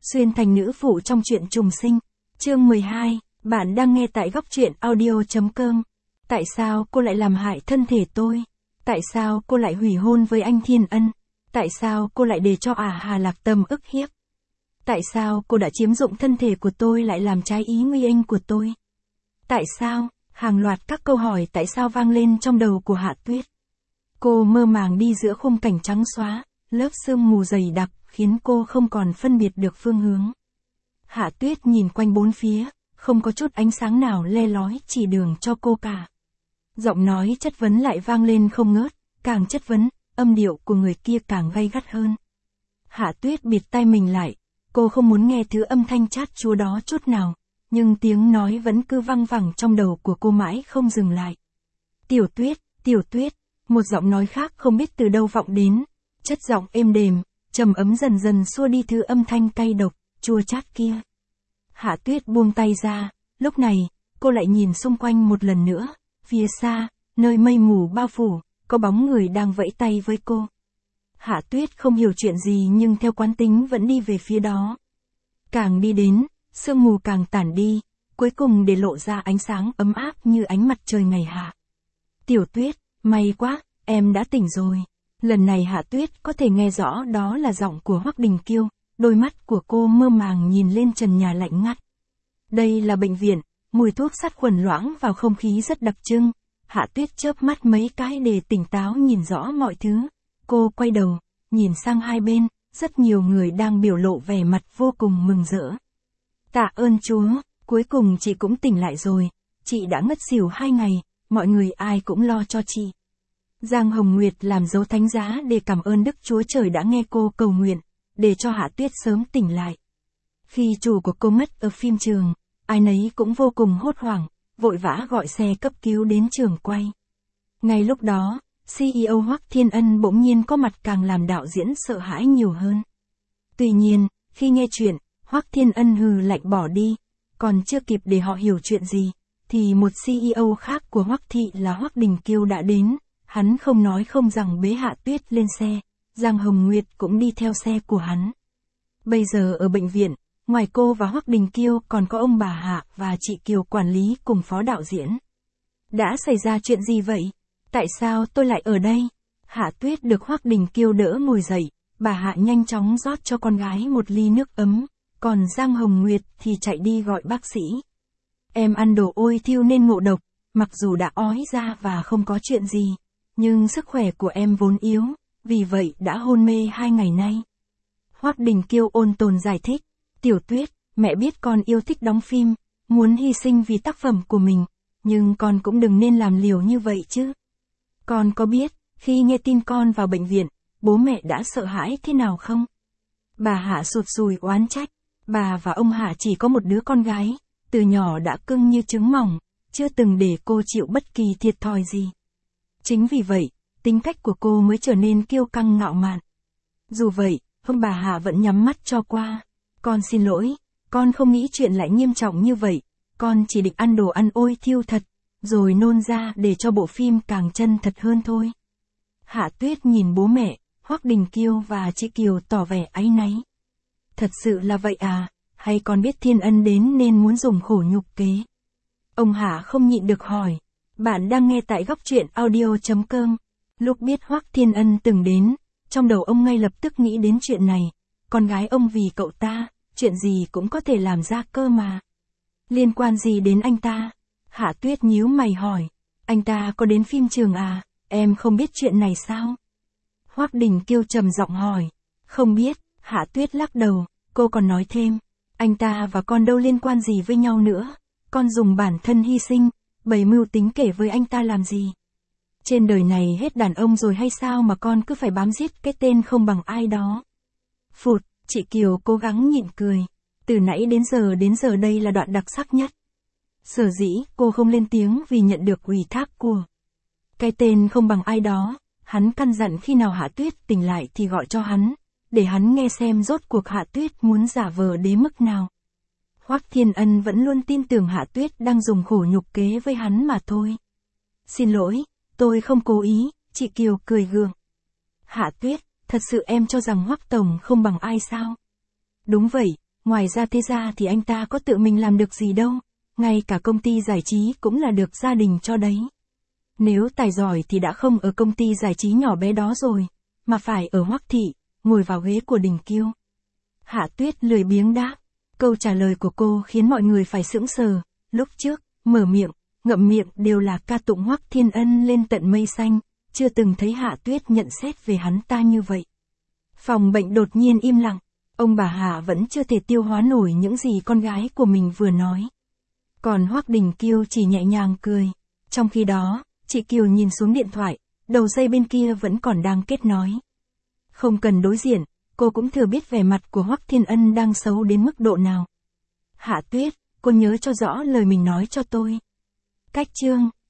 Xuyên thành nữ phụ trong truyện trùng sinh. Chương 12, bạn đang nghe tại góc truyện audio.com. Tại sao cô lại làm hại thân thể tôi? Tại sao cô lại hủy hôn với anh Thiên Ân? Tại sao cô lại để cho Hà Lạc Tâm ức hiếp? Tại sao cô đã chiếm dụng thân thể của tôi lại làm trái ý Nguy Anh của tôi? Tại sao? Hàng loạt các câu hỏi tại sao vang lên trong đầu của Hạ Tuyết. Cô mơ màng đi giữa khung cảnh trắng xóa, lớp sương mù dày đặc khiến cô không còn phân biệt được phương hướng. Hạ Tuyết nhìn quanh bốn phía, không có chút ánh sáng nào le lói chỉ đường cho cô cả. Giọng nói chất vấn lại vang lên không ngớt, càng chất vấn, âm điệu của người kia càng gay gắt hơn. Hạ Tuyết bịt tai mình lại, cô không muốn nghe thứ âm thanh chát chúa đó chút nào, nhưng tiếng nói vẫn cứ văng vẳng trong đầu của cô mãi không dừng lại. Tiểu Tuyết, một giọng nói khác không biết từ đâu vọng đến, chất giọng êm đềm, trầm ấm dần dần xua đi thứ âm thanh cay độc, chua chát kia. Hạ Tuyết buông tay ra, lúc này, cô lại nhìn xung quanh một lần nữa, phía xa, nơi mây mù bao phủ, có bóng người đang vẫy tay với cô. Hạ Tuyết không hiểu chuyện gì nhưng theo quán tính vẫn đi về phía đó. Càng đi đến, sương mù càng tản đi, cuối cùng để lộ ra ánh sáng ấm áp như ánh mặt trời ngày hạ. Tiểu Tuyết, may quá, em đã tỉnh rồi. Lần này Hạ Tuyết có thể nghe rõ đó là giọng của Hoắc Đình Kiêu, đôi mắt của cô mơ màng nhìn lên trần nhà lạnh ngắt. Đây là bệnh viện, mùi thuốc sát khuẩn loãng vào không khí rất đặc trưng. Hạ Tuyết chớp mắt mấy cái để tỉnh táo nhìn rõ mọi thứ. Cô quay đầu, nhìn sang hai bên, rất nhiều người đang biểu lộ vẻ mặt vô cùng mừng rỡ. Tạ ơn Chúa, cuối cùng chị cũng tỉnh lại rồi, chị đã ngất xỉu 2 ngày, mọi người ai cũng lo cho chị. Giang Hồng Nguyệt làm dấu thánh giá để cảm ơn Đức Chúa Trời đã nghe cô cầu nguyện, để cho Hạ Tuyết sớm tỉnh lại. Khi chủ của cô mất ở phim trường, ai nấy cũng vô cùng hốt hoảng, vội vã gọi xe cấp cứu đến trường quay. Ngay lúc đó, CEO Hoắc Thiên Ân bỗng nhiên có mặt càng làm đạo diễn sợ hãi nhiều hơn. Tuy nhiên, khi nghe chuyện, Hoắc Thiên Ân hừ lạnh bỏ đi, còn chưa kịp để họ hiểu chuyện gì, thì một CEO khác của Hoắc Thị là Hoắc Đình Kiêu đã đến. Hắn không nói không rằng bế Hạ Tuyết lên xe, Giang Hồng Nguyệt cũng đi theo xe của hắn. Bây giờ ở bệnh viện, ngoài cô và Hoắc Đình Kiêu còn có ông bà Hạ và chị Kiều quản lý cùng phó đạo diễn. Đã xảy ra chuyện gì vậy? Tại sao tôi lại ở đây? Hạ Tuyết được Hoắc Đình Kiêu đỡ ngồi dậy, bà Hạ nhanh chóng rót cho con gái một ly nước ấm, còn Giang Hồng Nguyệt thì chạy đi gọi bác sĩ. Em ăn đồ ôi thiêu nên ngộ độc, mặc dù đã ói ra và không có chuyện gì, nhưng sức khỏe của em vốn yếu, vì vậy đã hôn mê 2 ngày nay. Hoắc Đình Kiêu ôn tồn giải thích, Tiểu Tuyết, mẹ biết con yêu thích đóng phim, muốn hy sinh vì tác phẩm của mình, nhưng con cũng đừng nên làm liều như vậy chứ. Con có biết, khi nghe tin con vào bệnh viện, bố mẹ đã sợ hãi thế nào không? Bà Hạ sụt sùi oán trách, bà và ông Hạ chỉ có một đứa con gái, từ nhỏ đã cưng như trứng mỏng, chưa từng để cô chịu bất kỳ thiệt thòi gì. Chính vì vậy, tính cách của cô mới trở nên kiêu căng ngạo mạn. Dù vậy, ông bà Hạ vẫn nhắm mắt cho qua. Con xin lỗi, con không nghĩ chuyện lại nghiêm trọng như vậy, con chỉ định ăn đồ ăn ôi thiêu thật, rồi nôn ra để cho bộ phim càng chân thật hơn thôi. Hạ Tuyết nhìn bố mẹ, Hoắc Đình Kiêu và chị Kiều tỏ vẻ áy náy. Thật sự là vậy à, hay con biết Thiên Ân đến nên muốn dùng khổ nhục kế? Ông Hạ không nhịn được hỏi. Bạn đang nghe tại góc truyện audio.com. Lúc biết Hoắc Thiên Ân từng đến, trong đầu ông ngay lập tức nghĩ đến chuyện này. Con gái ông vì cậu ta, chuyện gì cũng có thể làm ra cơ mà. Liên quan gì đến anh ta? Hạ Tuyết nhíu mày hỏi. Anh ta có đến phim trường à, em không biết chuyện này sao? Hoắc Đình Kiêu trầm giọng hỏi. Không biết, Hạ Tuyết lắc đầu, cô còn nói thêm. Anh ta và con đâu liên quan gì với nhau nữa, con dùng bản thân hy sinh, bày mưu tính kể với anh ta làm gì? Trên đời này hết đàn ông rồi hay sao mà con cứ phải bám giết cái tên không bằng ai đó? Phụt, chị Kiều cố gắng nhịn cười. Từ nãy đến giờ đây là đoạn đặc sắc nhất. Sở dĩ cô không lên tiếng vì nhận được ủy thác của cái tên không bằng ai đó, hắn căn dặn khi nào Hạ Tuyết tỉnh lại thì gọi cho hắn, để hắn nghe xem rốt cuộc Hạ Tuyết muốn giả vờ đến mức nào. Hoắc Thiên Ân vẫn luôn tin tưởng Hạ Tuyết đang dùng khổ nhục kế với hắn mà thôi. Xin lỗi, tôi không cố ý, chị Kiều cười gượng. Hạ Tuyết, thật sự em cho rằng Hoắc Tổng không bằng ai sao? Đúng vậy, Ngoài ra thế ra thì anh ta có tự mình làm được gì đâu, ngay cả công ty giải trí cũng là được gia đình cho đấy. Nếu tài giỏi thì đã không ở công ty giải trí nhỏ bé đó rồi, mà phải ở Hoắc thị, ngồi vào ghế của Đình Kiêu. Hạ Tuyết lười biếng đáp. Câu trả lời của cô khiến mọi người phải sững sờ. Lúc trước, mở miệng, ngậm miệng đều là ca tụng Hoắc Thiên Ân lên tận mây xanh, chưa từng thấy Hạ Tuyết nhận xét về hắn ta như vậy. Phòng bệnh đột nhiên im lặng, ông bà Hạ vẫn chưa thể tiêu hóa nổi những gì con gái của mình vừa nói. Còn Hoắc Đình Kiêu chỉ nhẹ nhàng cười. Trong khi đó, chị Kiều nhìn xuống điện thoại, đầu dây bên kia vẫn còn đang kết nối. Không cần đối diện, cô cũng thừa biết vẻ mặt của Hoắc Thiên Ân đang xấu đến mức độ nào. Hạ Tuyết, cô nhớ cho rõ lời mình nói cho tôi. Cách chương